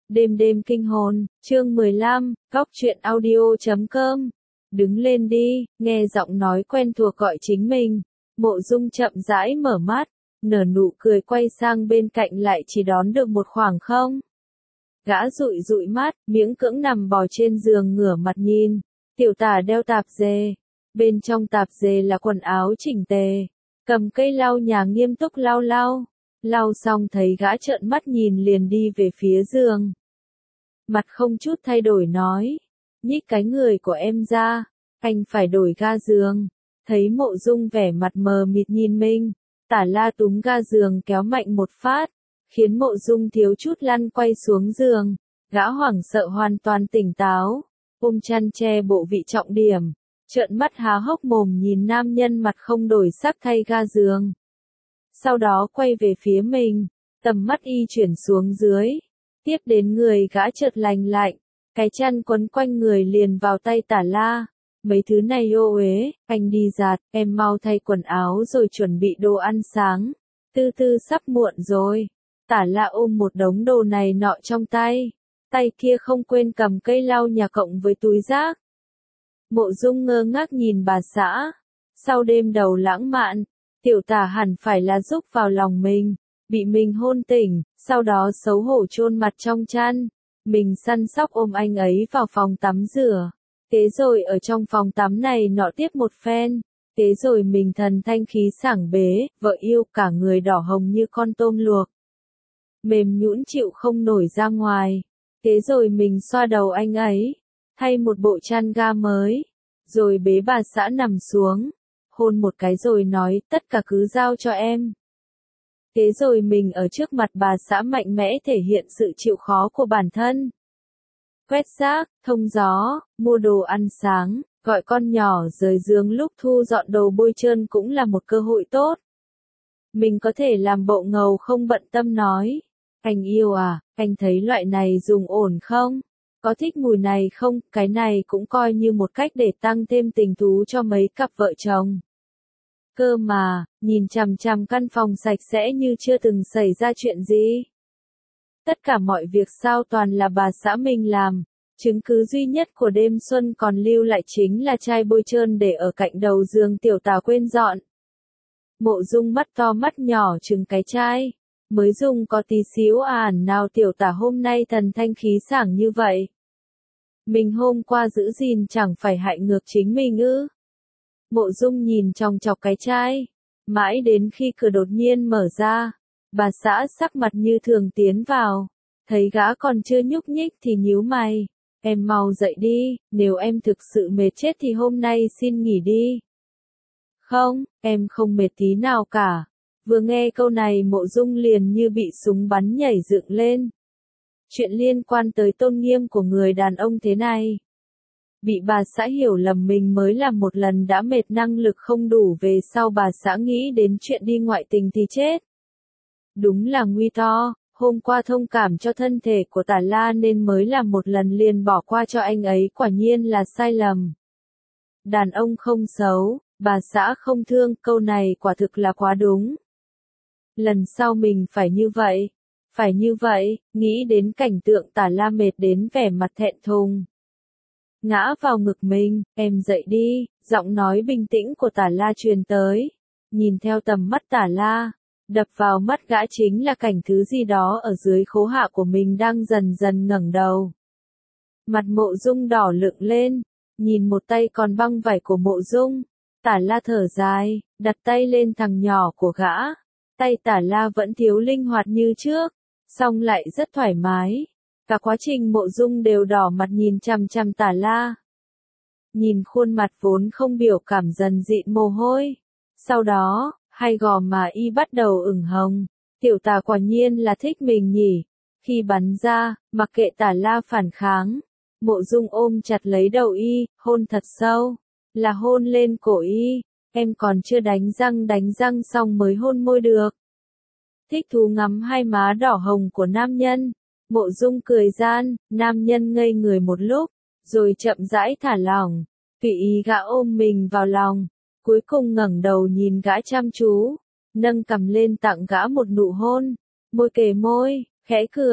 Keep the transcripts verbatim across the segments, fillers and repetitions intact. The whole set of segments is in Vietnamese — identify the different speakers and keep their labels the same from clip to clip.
Speaker 1: Đêm đêm kinh hồn, chương mười lăm, góc truyện audio chấm com. Đứng lên đi, nghe giọng nói quen thuộc gọi chính mình. Mộ Dung chậm rãi mở mắt, nở nụ cười quay sang bên cạnh lại chỉ đón được một khoảng không. Gã dụi dụi mắt, miễn cưỡng nằm bò trên giường ngửa mặt nhìn. Tiểu tả đeo tạp dề. Bên trong tạp dề là quần áo chỉnh tề. Cầm cây lau nhà nghiêm túc lau lau. Lau xong thấy gã trợn mắt nhìn liền đi về phía giường. Mặt không chút thay đổi nói. Nhích cái người của em ra. Anh phải đổi ga giường. Thấy Mộ Dung vẻ mặt mờ mịt nhìn mình. Tả La túm ga giường kéo mạnh một phát. Khiến Mộ Dung thiếu chút lăn quay xuống giường. Gã hoảng sợ hoàn toàn tỉnh táo. Ôm chăn che bộ vị trọng điểm. Trợn mắt há hốc mồm nhìn nam nhân mặt không đổi sắc thay ga giường. Sau đó quay về phía mình. Tầm mắt y chuyển xuống dưới. Tiếp đến người gã chợt lành lạnh. Cái chăn quấn quanh người liền vào tay Tả La. Mấy thứ này ô uế, anh đi giặt, em mau thay quần áo rồi chuẩn bị đồ ăn sáng. Tư tư sắp muộn rồi. Tả La ôm một đống đồ này nọ trong tay. Tay kia không quên cầm cây lau nhà cộng với túi rác. Mộ Dung ngơ ngác nhìn bà xã. Sau đêm đầu lãng mạn, tiểu tả hẳn phải là giúp vào lòng mình. Bị mình hôn tỉnh, sau đó xấu hổ chôn mặt trong chăn. Mình săn sóc ôm anh ấy vào phòng tắm rửa. Thế rồi ở trong phòng tắm này nọ tiếp một phen. Thế rồi mình thần thanh khí sảng bế, vợ yêu cả người đỏ hồng như con tôm luộc. Mềm nhũn chịu không nổi ra ngoài. Thế rồi mình xoa đầu anh ấy. Thay một bộ chăn ga mới. Rồi bế bà xã nằm xuống. Hôn một cái rồi nói tất cả cứ giao cho em. Thế rồi mình ở trước mặt bà xã mạnh mẽ thể hiện sự chịu khó của bản thân. Quét rác, thông gió, mua đồ ăn sáng, gọi con nhỏ rời giường lúc thu dọn đồ bôi trơn cũng là một cơ hội tốt. Mình có thể làm bộ ngầu không bận tâm nói. Anh yêu à, anh thấy loại này dùng ổn không? Có thích mùi này không? Cái này cũng coi như một cách để tăng thêm tình thú cho mấy cặp vợ chồng. Cơ mà, nhìn chằm chằm căn phòng sạch sẽ như chưa từng xảy ra chuyện gì. Tất cả mọi việc sao toàn là bà xã mình làm. Chứng cứ duy nhất của đêm xuân còn lưu lại chính là chai bôi trơn để ở cạnh đầu giường tiểu tả quên dọn. Mộ Dung mắt to mắt nhỏ trừng cái chai. Mới dùng có tí xíu ản nào tiểu tả hôm nay thần thanh khí sảng như vậy. Mình hôm qua giữ gìn chẳng phải hại ngược chính mình ư. Mộ Dung nhìn chòng chọc cái chai. Mãi đến khi cửa đột nhiên mở ra. Bà xã sắc mặt như thường tiến vào. Thấy gã còn chưa nhúc nhích thì nhíu mày. Em mau dậy đi, nếu em thực sự mệt chết thì hôm nay xin nghỉ đi. Không, em không mệt tí nào cả. Vừa nghe câu này Mộ Dung liền như bị súng bắn nhảy dựng lên. Chuyện liên quan tới tôn nghiêm của người đàn ông thế này. Bị bà xã hiểu lầm mình mới làm một lần đã mệt năng lực không đủ về sau bà xã nghĩ đến chuyện đi ngoại tình thì chết. Đúng là nguy to, hôm qua thông cảm cho thân thể của Tả La nên mới làm một lần liền bỏ qua cho anh ấy quả nhiên là sai lầm. Đàn ông không xấu, bà xã không thương, câu này quả thực là quá đúng. Lần sau mình phải như vậy, phải như vậy, nghĩ đến cảnh tượng Tả La mệt đến vẻ mặt thẹn thùng. Ngã vào ngực mình, em dậy đi, giọng nói bình tĩnh của Tả La truyền tới. Nhìn theo tầm mắt Tả La, đập vào mắt gã chính là cảnh thứ gì đó ở dưới khố hạ của mình đang dần dần ngẩng đầu. Mặt Mộ Dung đỏ lựng lên, nhìn một tay còn băng vải của Mộ Dung. Tả La thở dài, đặt tay lên thằng nhỏ của gã. Tay Tả La vẫn thiếu linh hoạt như trước, song lại rất thoải mái. Cả quá trình Mộ Dung đều đỏ mặt nhìn chằm chằm Tả La. Nhìn khuôn mặt vốn không biểu cảm dần dịn mồ hôi. Sau đó, hai gò má y bắt đầu ửng hồng. Tiểu tả quả nhiên là thích mình nhỉ. Khi bắn ra, mặc kệ Tả La phản kháng. Mộ Dung ôm chặt lấy đầu y, hôn thật sâu. Là hôn lên cổ y. Em còn chưa đánh răng đánh răng xong mới hôn môi được. Thích thú ngắm hai má đỏ hồng của nam nhân. Mộ Dung cười gian, nam nhân ngây người một lúc, rồi chậm rãi thả lỏng, tùy ý gã ôm mình vào lòng, cuối cùng ngẩng đầu nhìn gã chăm chú, nâng cằm lên tặng gã một nụ hôn, môi kề môi, khẽ cười,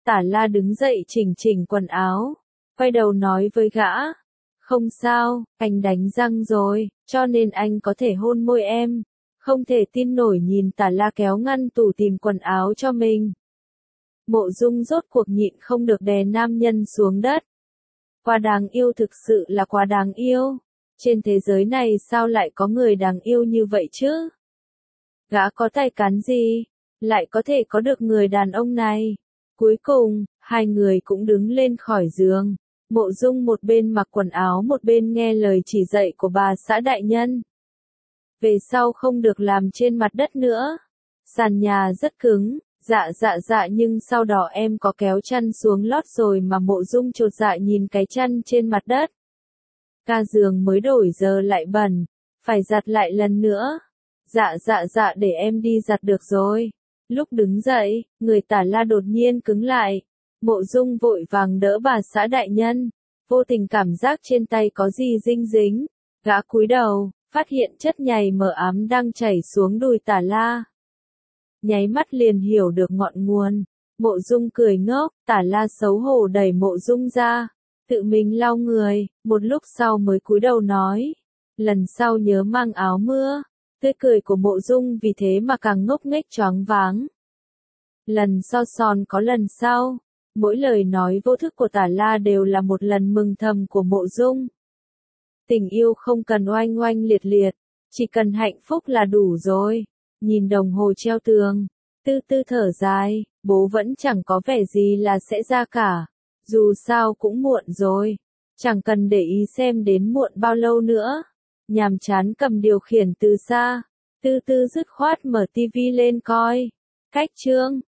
Speaker 1: Tả La đứng dậy chỉnh chỉnh quần áo, quay đầu nói với gã. Không sao, anh đánh răng rồi, cho nên anh có thể hôn môi em. Không thể tin nổi nhìn Tả La kéo ngăn tủ tìm quần áo cho mình. Mộ Dung rốt cuộc nhịn không được đè nam nhân xuống đất. Quá đáng yêu, thực sự là quá đáng yêu. Trên thế giới này sao lại có người đáng yêu như vậy chứ? Gã có tài cán gì, lại có thể có được người đàn ông này? Cuối cùng, hai người cũng đứng lên khỏi giường. Mộ Dung một bên mặc quần áo một bên nghe lời chỉ dạy của bà xã đại nhân. Về sau không được làm trên mặt đất nữa. Sàn nhà rất cứng, dạ dạ dạ nhưng sau đó em có kéo chăn xuống lót rồi mà. Mộ Dung chột dạ nhìn cái chăn trên mặt đất. Ga giường mới đổi giờ lại bẩn, phải giặt lại lần nữa. Dạ dạ dạ để em đi giặt được rồi. Lúc đứng dậy, người Tả La đột nhiên cứng lại. Mộ Dung vội vàng đỡ bà xã đại nhân, vô tình cảm giác trên tay có gì dinh dính. Gã cúi đầu, phát hiện chất nhầy mờ ám đang chảy xuống đùi Tả La. Nháy mắt liền hiểu được ngọn nguồn. Mộ Dung cười ngốc, Tả La xấu hổ đẩy Mộ Dung ra, tự mình lau người, một lúc sau mới cúi đầu nói. Lần sau nhớ mang áo mưa. Tươi cười của Mộ Dung vì thế mà càng ngốc nghếch choáng váng. Lần sau son có lần sau. Mỗi lời nói vô thức của Tả La đều là một lần mừng thầm của Mộ Dung. Tình yêu không cần oanh oanh liệt liệt, chỉ cần hạnh phúc là đủ rồi. Nhìn đồng hồ treo tường, tư tư thở dài, bố vẫn chẳng có vẻ gì là sẽ ra cả. Dù sao cũng muộn rồi, chẳng cần để ý xem đến muộn bao lâu nữa. Nhàm chán cầm điều khiển từ xa, tư tư dứt khoát mở tivi lên coi. Cách chương